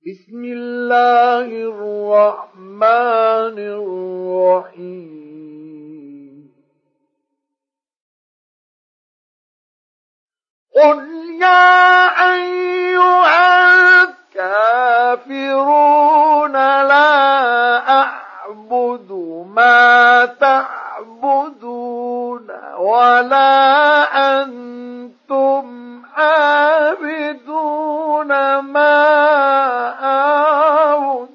بسم الله الرحمن الرحيم قل يا أيها الكافرون لا أعبد ما تعبدون ولا أنتم عابدون ما أعبد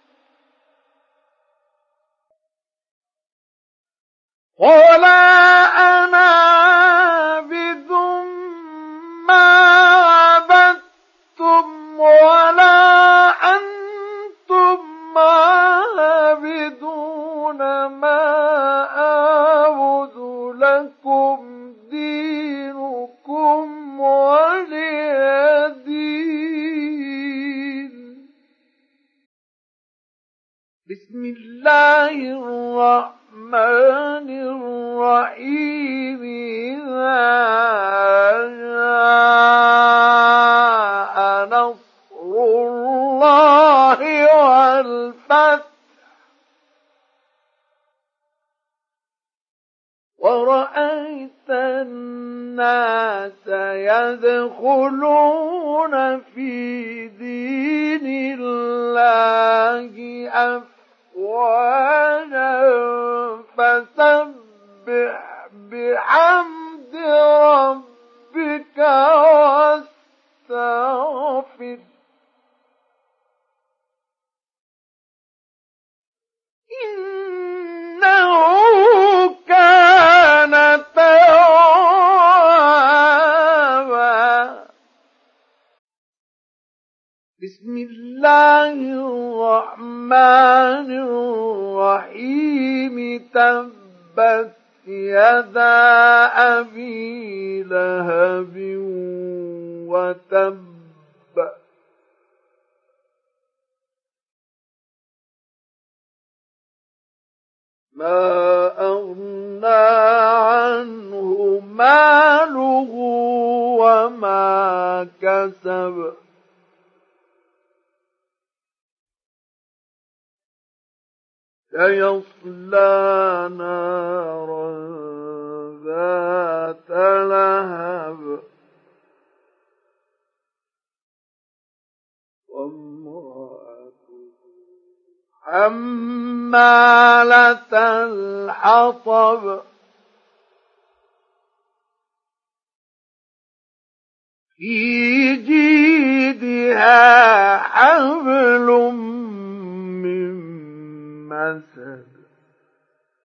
ولا أنا عابد ما عبدتم ولا أنتم عابدون ما أعبد لكم دينكم ولي دين. بسم الله الرحمن الرحيم إذا جاء نصر الله والفتح ورأيت الناس يدخلون في دين الله أفواجا فسبح بحمد ربك واستغفر إنه كان توابا. بسم الله الرحمن الرحيم تبت يدا أبي لهب وتب ما أغنى عنه ماله وما كسب سيصلى نارا ذات لهب وامرأته حمالة الحطب في جيدها حبل من مسد